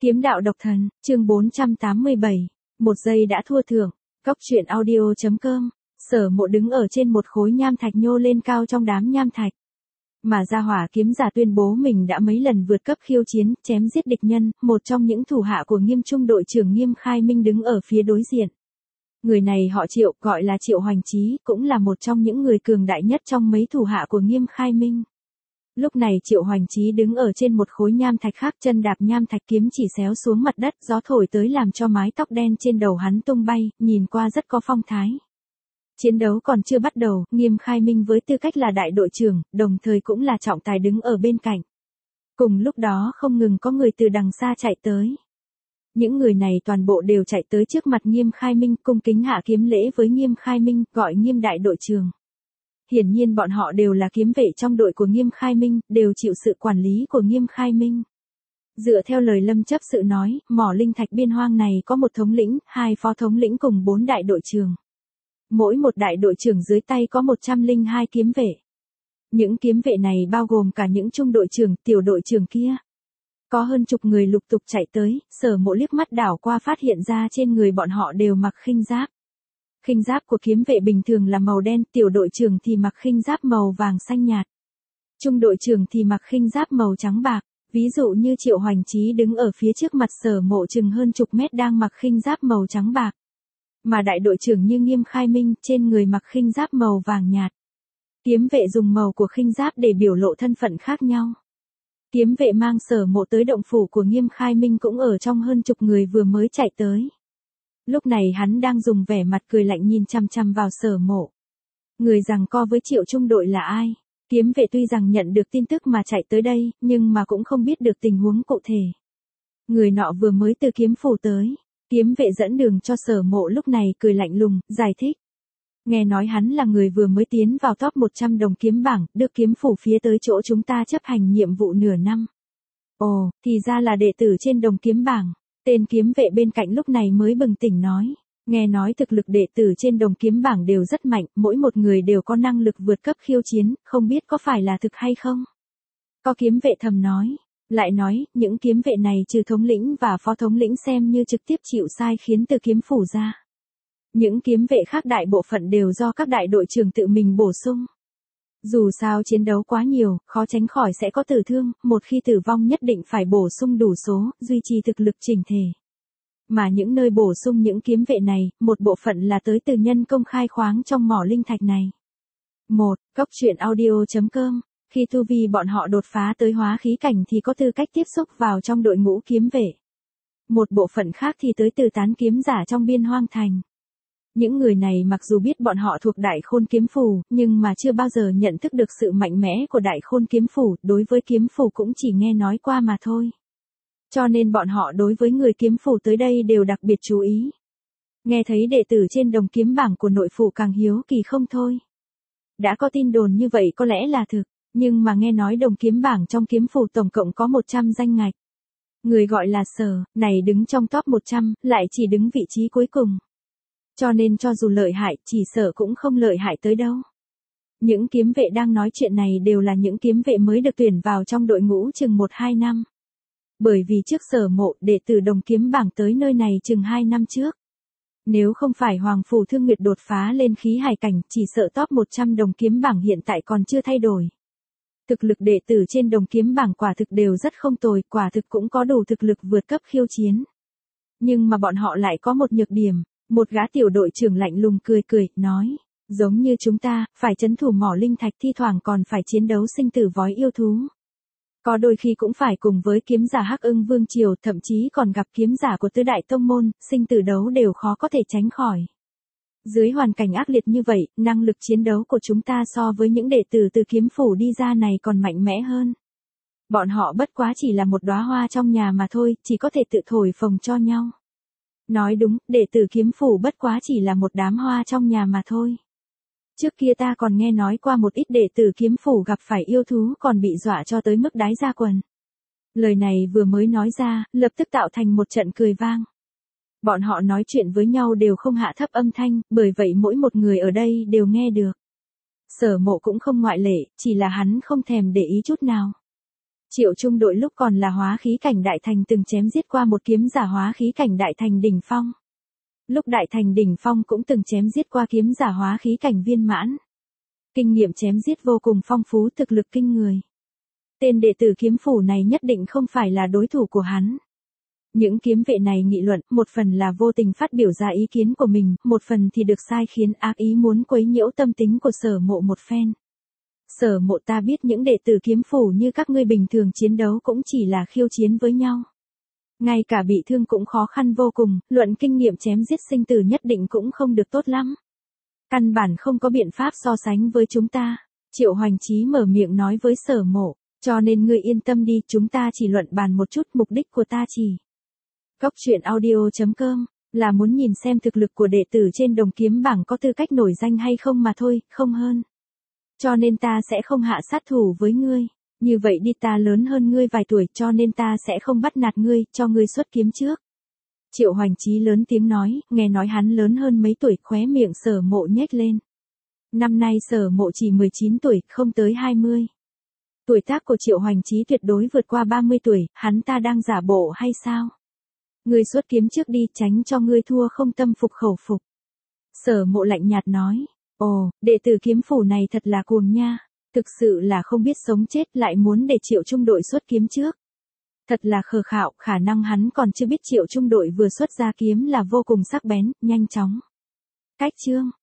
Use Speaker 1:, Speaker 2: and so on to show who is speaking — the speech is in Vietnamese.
Speaker 1: Kiếm đạo độc thần, chương 487. Một giây đã thua thưởng. Cóc truyện audio.com. Sở Mộ đứng ở trên một khối nham thạch nhô lên cao trong đám nham thạch. Mà Gia Hỏa kiếm giả tuyên bố mình đã mấy lần vượt cấp khiêu chiến, chém giết địch nhân, một trong những thủ hạ của Nghiêm Trung đội trưởng Nghiêm Khai Minh đứng ở phía đối diện. Người này họ Triệu, gọi là Triệu Hoành Chí, cũng là một trong những người cường đại nhất trong mấy thủ hạ của Nghiêm Khai Minh. Lúc này Triệu Hoành Chí đứng ở trên một khối nham thạch khác, chân đạp nham thạch, kiếm chỉ xéo xuống mặt đất, gió thổi tới làm cho mái tóc đen trên đầu hắn tung bay, nhìn qua rất có phong thái. Chiến đấu còn chưa bắt đầu, Nghiêm Khai Minh với tư cách là đại đội trưởng, đồng thời cũng là trọng tài đứng ở bên cạnh. Cùng lúc đó không ngừng có người từ đằng xa chạy tới. Những người này toàn bộ đều chạy tới trước mặt Nghiêm Khai Minh, cung kính hạ kiếm lễ với Nghiêm Khai Minh, gọi Nghiêm đại đội trưởng. Hiển nhiên bọn họ đều là kiếm vệ trong đội của Nghiêm Khai Minh, đều chịu sự quản lý của Nghiêm Khai Minh. Dựa theo lời Lâm chấp sự nói, mỏ linh thạch biên hoang này có một thống lĩnh, 2 phó thống lĩnh cùng 4 đại đội trưởng. Mỗi một đại đội trưởng dưới tay có 102 kiếm vệ. Những kiếm vệ này bao gồm cả những trung đội trưởng, tiểu đội trưởng kia. Có hơn chục người lục tục chạy tới, Sở Mộ liếc mắt đảo qua phát hiện ra trên người bọn họ đều mặc khinh giáp. Khinh giáp của kiếm vệ bình thường là màu đen, tiểu đội trưởng thì mặc khinh giáp màu vàng xanh nhạt. Trung đội trưởng thì mặc khinh giáp màu trắng bạc. Ví dụ như Triệu Hoành Chí đứng ở phía trước mặt Sở Mộ chừng hơn chục mét đang mặc khinh giáp màu trắng bạc. Mà đại đội trưởng như Nghiêm Khai Minh trên người mặc khinh giáp màu vàng nhạt. Kiếm vệ dùng màu của khinh giáp để biểu lộ thân phận khác nhau. Kiếm vệ mang Sở Mộ tới động phủ của Nghiêm Khai Minh cũng ở trong hơn chục người vừa mới chạy tới. Lúc này hắn đang dùng vẻ mặt cười lạnh nhìn chăm chăm vào Sở Mộ. Người giằng co với Triệu trung đội là ai? Kiếm vệ tuy rằng nhận được tin tức mà chạy tới đây, nhưng mà cũng không biết được tình huống cụ thể. Người nọ vừa mới từ kiếm phủ tới. Kiếm vệ dẫn đường cho Sở Mộ lúc này cười lạnh lùng, giải thích. Nghe nói hắn là người vừa mới tiến vào top 100 đồng kiếm bảng, được kiếm phủ phía tới chỗ chúng ta chấp hành nhiệm vụ nửa năm. Ồ, thì ra là đệ tử trên đồng kiếm bảng. Tên kiếm vệ bên cạnh lúc này mới bừng tỉnh nói. Nghe nói thực lực đệ tử trên đồng kiếm bảng đều rất mạnh, mỗi một người đều có năng lực vượt cấp khiêu chiến, không biết có phải là thực hay không? Có kiếm vệ thầm nói. Lại nói, những kiếm vệ này trừ thống lĩnh và phó thống lĩnh xem như trực tiếp chịu sai khiến từ kiếm phủ ra. Những kiếm vệ khác đại bộ phận đều do các đại đội trưởng tự mình bổ sung. Dù sao chiến đấu quá nhiều, khó tránh khỏi sẽ có tử thương, một khi tử vong nhất định phải bổ sung đủ số, duy trì thực lực chỉnh thể. Mà những nơi bổ sung những kiếm vệ này, một bộ phận là tới từ nhân công khai khoáng trong mỏ linh thạch này. 1. Cóc truyện audio.com. Khi tu vi bọn họ đột phá tới hóa khí cảnh thì có tư cách tiếp xúc vào trong đội ngũ kiếm vệ. Một bộ phận khác thì tới từ tán kiếm giả trong biên hoang thành. Những người này mặc dù biết bọn họ thuộc Đại Khôn kiếm phủ, nhưng mà chưa bao giờ nhận thức được sự mạnh mẽ của Đại Khôn kiếm phủ, đối với kiếm phủ cũng chỉ nghe nói qua mà thôi. Cho nên bọn họ đối với người kiếm phủ tới đây đều đặc biệt chú ý. Nghe thấy đệ tử trên đồng kiếm bảng của nội phủ càng hiếu kỳ không thôi. Đã có tin đồn như vậy có lẽ là thực, nhưng mà nghe nói đồng kiếm bảng trong kiếm phủ tổng cộng có 100 danh ngạch. Người gọi là Sở, này đứng trong top 100, lại chỉ đứng vị trí cuối cùng. Cho nên cho dù lợi hại, chỉ sợ cũng không lợi hại tới đâu. Những kiếm vệ đang nói chuyện này đều là những kiếm vệ mới được tuyển vào trong đội ngũ chừng 1-2 năm. Bởi vì trước Sở Mộ, đệ tử đồng kiếm bảng tới nơi này chừng 2 năm trước. Nếu không phải Hoàng Phủ Thương Nguyệt đột phá lên khí hải cảnh, chỉ sợ top 100 đồng kiếm bảng hiện tại còn chưa thay đổi. Thực lực đệ tử trên đồng kiếm bảng quả thực đều rất không tồi, quả thực cũng có đủ thực lực vượt cấp khiêu chiến. Nhưng mà bọn họ lại có một nhược điểm. Một gã tiểu đội trưởng lạnh lùng cười cười, nói, giống như chúng ta, phải trấn thủ mỏ linh thạch thi thoảng còn phải chiến đấu sinh tử vói yêu thú. Có đôi khi cũng phải cùng với kiếm giả Hắc Ưng Vương Triều, thậm chí còn gặp kiếm giả của tứ đại tông môn, sinh tử đấu đều khó có thể tránh khỏi. Dưới hoàn cảnh ác liệt như vậy, năng lực chiến đấu của chúng ta so với những đệ tử từ kiếm phủ đi ra này còn mạnh mẽ hơn. Bọn họ bất quá chỉ là một đóa hoa trong nhà mà thôi, chỉ có thể tự thổi phồng cho nhau. Nói đúng, đệ tử kiếm phủ bất quá chỉ là một đám hoa trong nhà mà thôi. Trước kia ta còn nghe nói qua một ít đệ tử kiếm phủ gặp phải yêu thú còn bị dọa cho tới mức đái ra quần. Lời này vừa mới nói ra, lập tức tạo thành một trận cười vang. Bọn họ nói chuyện với nhau đều không hạ thấp âm thanh, bởi vậy mỗi một người ở đây đều nghe được. Sở Mộ cũng không ngoại lệ, chỉ là hắn không thèm để ý chút nào. Triệu Trung đội lúc còn là hóa khí cảnh đại thành từng chém giết qua một kiếm giả hóa khí cảnh đại thành đỉnh phong. Lúc đại thành đỉnh phong cũng từng chém giết qua kiếm giả hóa khí cảnh viên mãn. Kinh nghiệm chém giết vô cùng phong phú, thực lực kinh người. Tên đệ tử kiếm phủ này nhất định không phải là đối thủ của hắn. Những kiếm vệ này nghị luận, một phần là vô tình phát biểu ra ý kiến của mình, một phần thì được sai khiến ác ý muốn quấy nhiễu tâm tính của Sở Mộ một phen. Sở Mộ, ta biết những đệ tử kiếm phủ như các ngươi bình thường chiến đấu cũng chỉ là khiêu chiến với nhau. Ngay cả bị thương cũng khó khăn vô cùng, luận kinh nghiệm chém giết sinh tử nhất định cũng không được tốt lắm. Căn bản không có biện pháp so sánh với chúng ta. Triệu Hoành Chí mở miệng nói với Sở Mộ, cho nên ngươi yên tâm đi, chúng ta chỉ luận bàn một chút, mục đích của ta chỉ. Cốc truyện audio.com là muốn nhìn xem thực lực của đệ tử trên đồng kiếm bảng có tư cách nổi danh hay không mà thôi, không hơn. Cho nên ta sẽ không hạ sát thủ với ngươi. Như vậy đi, ta lớn hơn ngươi vài tuổi cho nên ta sẽ không bắt nạt ngươi, cho ngươi xuất kiếm trước. Triệu Hoành Chí lớn tiếng nói, nghe nói hắn lớn hơn mấy tuổi, khóe miệng Sở Mộ nhếch lên. Năm nay Sở Mộ chỉ 19 tuổi, không tới 20. Tuổi tác của Triệu Hoành Chí tuyệt đối vượt qua 30 tuổi, hắn ta đang giả bộ hay sao? Ngươi xuất kiếm trước đi, tránh cho ngươi thua không tâm phục khẩu phục. Sở Mộ lạnh nhạt nói, ồ, đệ tử kiếm phủ này thật là cuồng nha, thực sự là không biết sống chết lại muốn để Triệu Trung đội xuất kiếm trước. Thật là khờ khạo, khả năng hắn còn chưa biết Triệu Trung đội vừa xuất ra kiếm là vô cùng sắc bén, nhanh chóng. Cách chương.